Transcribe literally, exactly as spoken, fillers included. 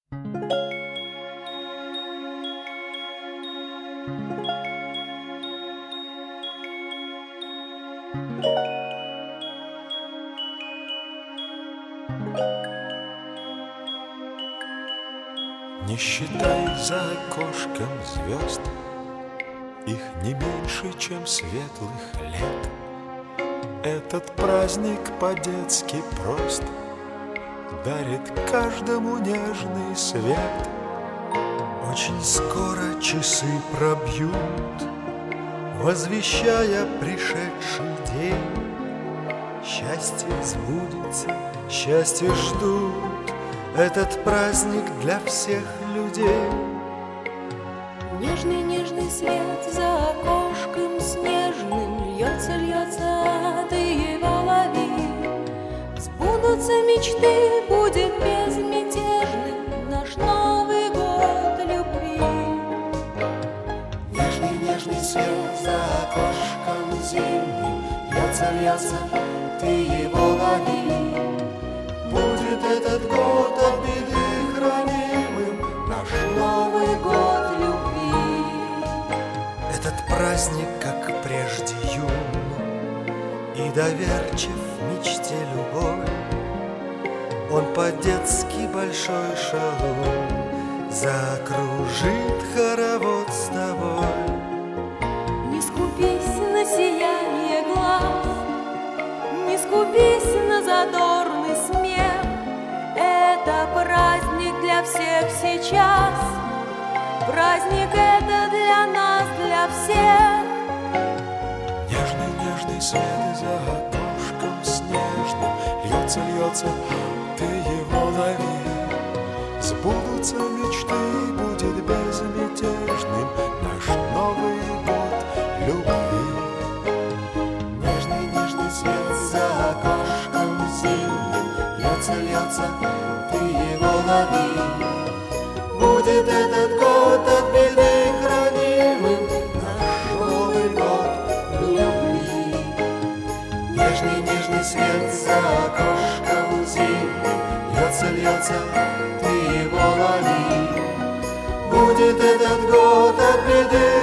Не считай за окошком звезд, их не меньше, чем светлых лет. Этот праздник по-детски прост, дарит каждому нежный свет. Очень скоро часы пробьют, возвещая пришедший день. Счастье сбудется, счастье ждут, этот праздник для всех людей. Нежный-нежный свет за окошком снежным льется, льется, ты его лови. Сбудутся мечты, будет безмятежным наш Новый год любви. Нежный-нежный свет за окошком зимним льется, льется, ты его лови. Будет этот год от беды хранимым, наш Новый год любви. Этот праздник, как прежде, юн и доверчив в мечте любой. Он по-детски большой шалун закружит хоровод с тобой. Не скупись на сияние глаз, не скупись на задорный смех. Это праздник для всех сейчас, праздник это для нас, для всех. Нежный-нежный свет за окошком снежным льется, льется, ты его лови. Сбудутся мечты, будет безмятежным наш Новый год любви. Нежный-нежный свет за окошком зимним льется, льется, ты его лови. Будет этот год от беды хранимым, наш Новый год любви. Нежный-нежный свет за окошком зимним льется, льется, ты его лови. Будет этот год от беды